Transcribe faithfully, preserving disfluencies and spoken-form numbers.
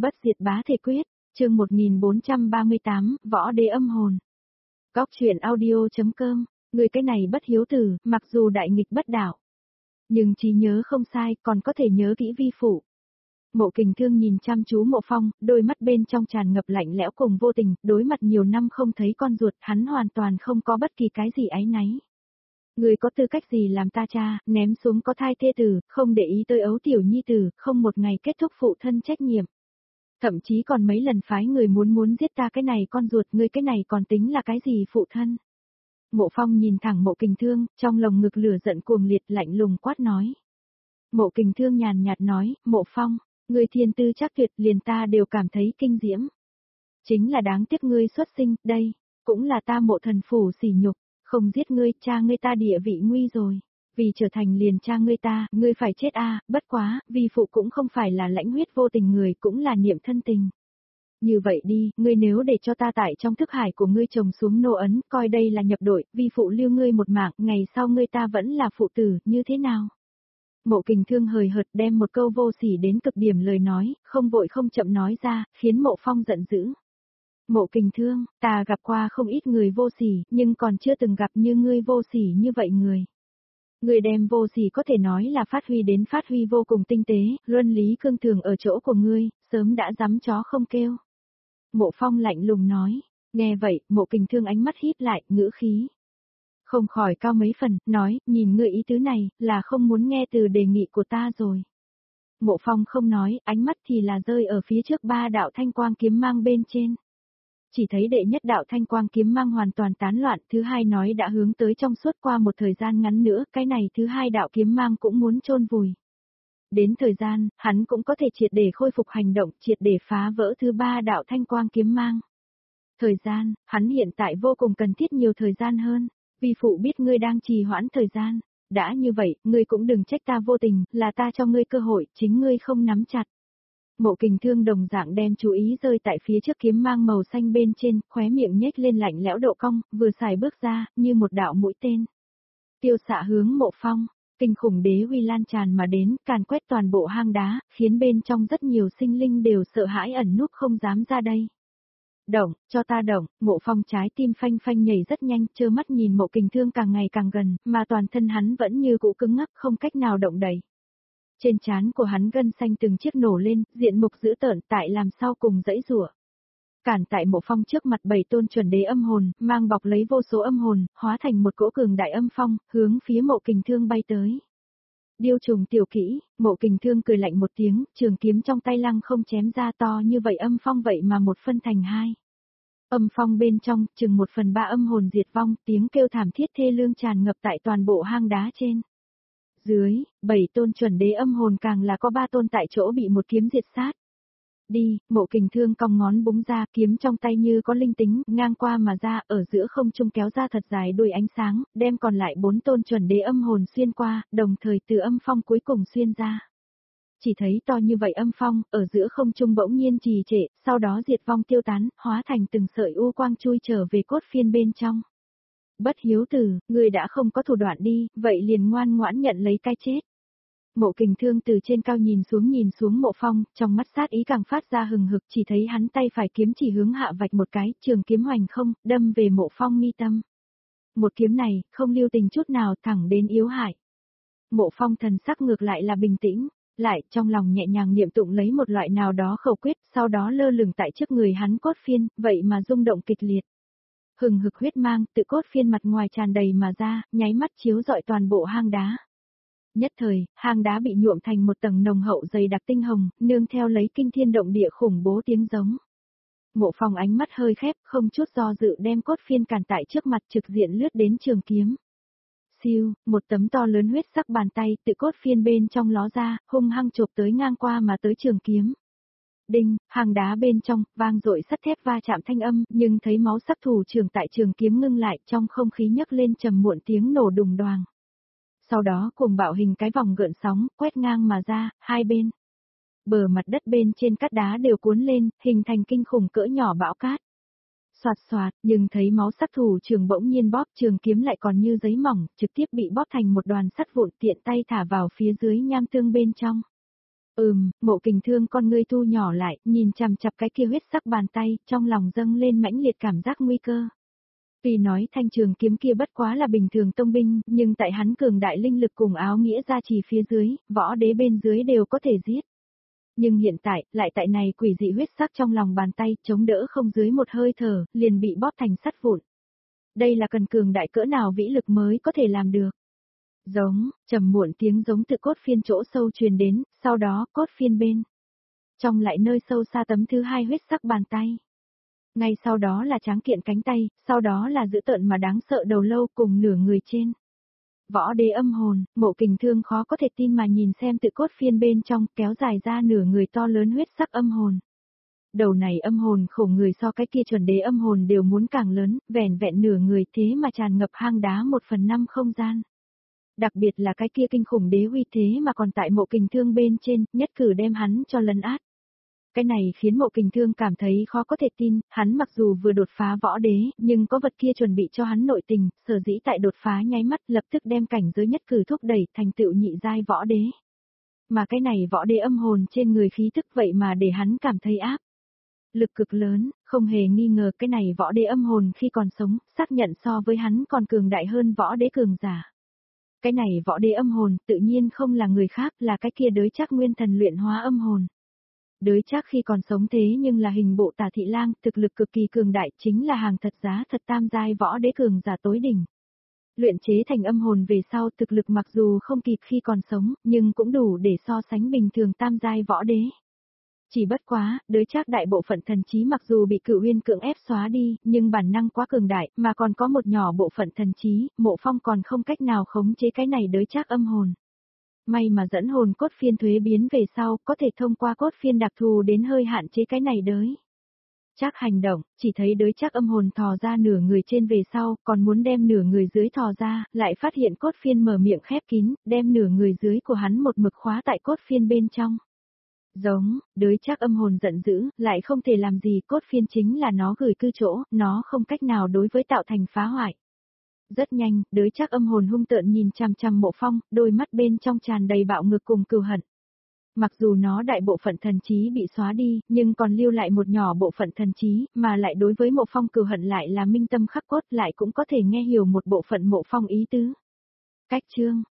Bất diệt bá thể quyết, chương một nghìn bốn trăm ba mươi tám, võ đế âm hồn. Góc truyện audio.com, người cái này bất hiếu tử, mặc dù đại nghịch bất đạo, nhưng trí nhớ không sai, còn có thể nhớ kỹ vi phụ. Mộ Kình Thương nhìn chăm chú Mộ Phong, đôi mắt bên trong tràn ngập lạnh lẽo cùng vô tình, đối mặt nhiều năm không thấy con ruột, hắn hoàn toàn không có bất kỳ cái gì áy náy. Người có tư cách gì làm ta cha, ném xuống có thai thê tử, không để ý tới ấu tiểu nhi tử, không một ngày kết thúc phụ thân trách nhiệm. Thậm chí còn mấy lần phái người muốn muốn giết ta cái này con ruột, ngươi cái này còn tính là cái gì phụ thân. Mộ Phong nhìn thẳng Mộ Kình Thương, trong lồng ngực lửa giận cuồng liệt lạnh lùng quát nói. Mộ Kình Thương nhàn nhạt nói, Mộ Phong, ngươi thiên tư chắc tuyệt liền ta đều cảm thấy kinh diễm. Chính là đáng tiếc ngươi xuất sinh, đây, cũng là ta Mộ thần phủ sỉ nhục, không giết ngươi, cha ngươi ta địa vị nguy rồi. Vì trở thành liền cha ngươi ta, ngươi phải chết a, à, bất quá, vì phụ cũng không phải là lãnh huyết vô tình người, cũng là niệm thân tình. Như vậy đi, ngươi nếu để cho ta tại trong thức hải của ngươi trồng xuống nô ấn, coi đây là nhập đội, vì phụ lưu ngươi một mạng, ngày sau ngươi ta vẫn là phụ tử, như thế nào? Mộ Kình Thương hời hợt đem một câu vô sỉ đến cực điểm lời nói, không vội không chậm nói ra, khiến Mộ Phong giận dữ. Mộ Kình Thương, ta gặp qua không ít người vô sỉ, nhưng còn chưa từng gặp như ngươi vô sỉ như vậy người. Người đem vô sỉ có thể nói là phát huy đến phát huy vô cùng tinh tế, luân lý cương thường ở chỗ của ngươi, sớm đã dám chó không kêu. Mộ Phong lạnh lùng nói, nghe vậy, Mộ Kình Thương ánh mắt híp lại, ngữ khí. Không khỏi cao mấy phần, nói, nhìn ngươi ý tứ này, là không muốn nghe từ đề nghị của ta rồi. Mộ Phong không nói, ánh mắt thì là rơi ở phía trước ba đạo thanh quang kiếm mang bên trên. Chỉ thấy đệ nhất đạo thanh quang kiếm mang hoàn toàn tán loạn, thứ hai nói đã hướng tới trong suốt qua một thời gian ngắn nữa, cái này thứ hai đạo kiếm mang cũng muốn chôn vùi. Đến thời gian, hắn cũng có thể triệt để khôi phục hành động, triệt để phá vỡ thứ ba đạo thanh quang kiếm mang. Thời gian, hắn hiện tại vô cùng cần thiết nhiều thời gian hơn, vì phụ biết ngươi đang trì hoãn thời gian. Đã như vậy, ngươi cũng đừng trách ta vô tình, là ta cho ngươi cơ hội, chính ngươi không nắm chặt. Mộ Kình Thương đồng dạng đem chú ý rơi tại phía trước kiếm mang màu xanh bên trên, khóe miệng nhếch lên lạnh lẽo độ cong, vừa xài bước ra, như một đạo mũi tên. Tiêu xạ hướng Mộ Phong, kinh khủng đế uy lan tràn mà đến, càn quét toàn bộ hang đá, khiến bên trong rất nhiều sinh linh đều sợ hãi ẩn núp không dám ra đây. Động, cho ta động, Mộ Phong trái tim phanh phanh nhảy rất nhanh, trơ mắt nhìn Mộ Kình Thương càng ngày càng gần, mà toàn thân hắn vẫn như cũ cứng ngắc không cách nào động đậy. Trên trán của hắn gân xanh từng chiếc nổ lên, diện mục dữ tợn tại làm sao cùng dãy rủa. Cản tại Mộ Phong trước mặt bảy tôn chuẩn đế âm hồn, mang bọc lấy vô số âm hồn, hóa thành một cỗ cường đại âm phong, hướng phía Mộ Kình Thương bay tới. Điêu trùng tiểu kỹ, Mộ Kình Thương cười lạnh một tiếng, trường kiếm trong tay lăng không chém ra to như vậy âm phong vậy mà một phân thành hai. Âm phong bên trong, chừng một phần ba âm hồn diệt vong, tiếng kêu thảm thiết thê lương tràn ngập tại toàn bộ hang đá trên. Dưới, bảy tôn chuẩn đế âm hồn càng là có ba tôn tại chỗ bị một kiếm diệt sát. Đi, Mộ Kình Thương cong ngón búng ra, kiếm trong tay như có linh tính, ngang qua mà ra, ở giữa không trung kéo ra thật dài đuôi ánh sáng, đem còn lại bốn tôn chuẩn đế âm hồn xuyên qua, đồng thời từ âm phong cuối cùng xuyên ra. Chỉ thấy to như vậy âm phong, ở giữa không trung bỗng nhiên trì trệ, sau đó diệt vong tiêu tán, hóa thành từng sợi u quang chui trở về cốt phiên bên trong. Bất hiếu tử, người đã không có thủ đoạn đi, vậy liền ngoan ngoãn nhận lấy cái chết. Mộ Kình Thương từ trên cao nhìn xuống nhìn xuống Mộ Phong, trong mắt sát ý càng phát ra hừng hực, chỉ thấy hắn tay phải kiếm chỉ hướng hạ vạch một cái, trường kiếm hoành không, đâm về Mộ Phong mi tâm. Một kiếm này, không lưu tình chút nào, thẳng đến yếu hại. Mộ Phong thần sắc ngược lại là bình tĩnh, lại trong lòng nhẹ nhàng niệm tụng lấy một loại nào đó khẩu quyết, sau đó lơ lửng tại trước người hắn cốt phiên, vậy mà rung động kịch liệt. Hừng hực huyết mang, tự cốt phiên mặt ngoài tràn đầy mà ra, nháy mắt chiếu rọi toàn bộ hang đá. Nhất thời, hang đá bị nhuộm thành một tầng nồng hậu dày đặc tinh hồng, nương theo lấy kinh thiên động địa khủng bố tiếng giống. Mộ Phong ánh mắt hơi khép, không chút do dự đem cốt phiên cản tại trước mặt trực diện lướt đến trường kiếm. Siêu, một tấm to lớn huyết sắc bàn tay tự cốt phiên bên trong ló ra, hung hăng chộp tới ngang qua mà tới trường kiếm. Đinh, hàng đá bên trong, vang dội sắt thép va chạm thanh âm, nhưng thấy máu sắc thủ trưởng tại trường kiếm ngưng lại, trong không khí nhấc lên trầm muộn tiếng nổ đùng đoàng. Sau đó cuồng bạo hình cái vòng gợn sóng, quét ngang mà ra, hai bên. Bờ mặt đất bên trên cát đá đều cuốn lên, hình thành kinh khủng cỡ nhỏ bão cát. Soạt soạt, nhưng thấy máu sắc thủ trưởng bỗng nhiên bóp, trường kiếm lại còn như giấy mỏng, trực tiếp bị bóp thành một đoàn sắt vụn, tiện tay thả vào phía dưới nham tương bên trong. Ừm, Mộ Kình Thương con ngươi thu nhỏ lại, nhìn chằm chằm cái kia huyết sắc bàn tay, trong lòng dâng lên mãnh liệt cảm giác nguy cơ. Tuy nói thanh trường kiếm kia bất quá là bình thường tông binh, nhưng tại hắn cường đại linh lực cùng áo nghĩa gia trì phía dưới, võ đế bên dưới đều có thể giết. Nhưng hiện tại, lại tại này quỷ dị huyết sắc trong lòng bàn tay, chống đỡ không dưới một hơi thở, liền bị bóp thành sắt vụn. Đây là cần cường đại cỡ nào vĩ lực mới có thể làm được. Giống, trầm muộn tiếng giống từ cốt phiên chỗ sâu truyền đến, sau đó cốt phiên bên. Trong lại nơi sâu xa tấm thứ hai huyết sắc bàn tay. Ngay sau đó là tráng kiện cánh tay, sau đó là dữ tợn mà đáng sợ đầu lâu cùng nửa người trên. Võ đế âm hồn, Mộ Kình Thương khó có thể tin mà nhìn xem tự cốt phiên bên trong kéo dài ra nửa người to lớn huyết sắc âm hồn. Đầu này âm hồn khổ người so cái kia chuẩn đế âm hồn đều muốn càng lớn, vẻn vẹn nửa người thế mà tràn ngập hang đá một phần năm không gian. Đặc biệt là cái kia kinh khủng đế uy thế mà còn tại Mộ Kình Thương bên trên, nhất cử đem hắn cho lấn át. Cái này khiến Mộ Kình Thương cảm thấy khó có thể tin, hắn mặc dù vừa đột phá võ đế, nhưng có vật kia chuẩn bị cho hắn nội tình, sở dĩ tại đột phá nháy mắt lập tức đem cảnh giới nhất cử thúc đẩy thành tựu nhị giai võ đế. Mà cái này võ đế âm hồn trên người khí thức vậy mà để hắn cảm thấy áp lực cực lớn, không hề nghi ngờ cái này võ đế âm hồn khi còn sống, xác nhận so với hắn còn cường đại hơn võ đế cường giả. Cái này võ đế âm hồn tự nhiên không là người khác, là cái kia đới Trác nguyên thần luyện hóa âm hồn. Đới Trác khi còn sống thế nhưng là hình bộ Tả Thị Lang, thực lực cực kỳ cường đại, chính là hàng thật giá thật tam giai võ đế cường giả tối đỉnh. Luyện chế thành âm hồn về sau thực lực mặc dù không kịp khi còn sống, nhưng cũng đủ để so sánh bình thường tam giai võ đế. Chỉ bất quá, đới Trác đại bộ phận thần trí mặc dù bị Cửu Uyên cưỡng ép xóa đi, nhưng bản năng quá cường đại, mà còn có một nhỏ bộ phận thần trí, Mộ Phong còn không cách nào khống chế cái này đới Trác âm hồn. May mà dẫn hồn cốt phiên thuế biến về sau, có thể thông qua cốt phiên đặc thù đến hơi hạn chế cái này đới Trác hành động, chỉ thấy đới Trác âm hồn thò ra nửa người trên về sau, còn muốn đem nửa người dưới thò ra, lại phát hiện cốt phiên mở miệng khép kín, đem nửa người dưới của hắn một mực khóa tại cốt phiên bên trong. Giống, đới Trác âm hồn giận dữ, lại không thể làm gì, cốt phiên chính là nó gửi cư chỗ, nó không cách nào đối với tạo thành phá hoại. Rất nhanh, đới Trác âm hồn hung tợn nhìn chằm chằm Mộ Phong, đôi mắt bên trong tràn đầy bạo ngược cùng cừu hận. Mặc dù nó đại bộ phận thần trí bị xóa đi, nhưng còn lưu lại một nhỏ bộ phận thần trí, mà lại đối với Mộ Phong cừu hận lại là minh tâm khắc cốt, lại cũng có thể nghe hiểu một bộ phận Mộ Phong ý tứ. Cách chương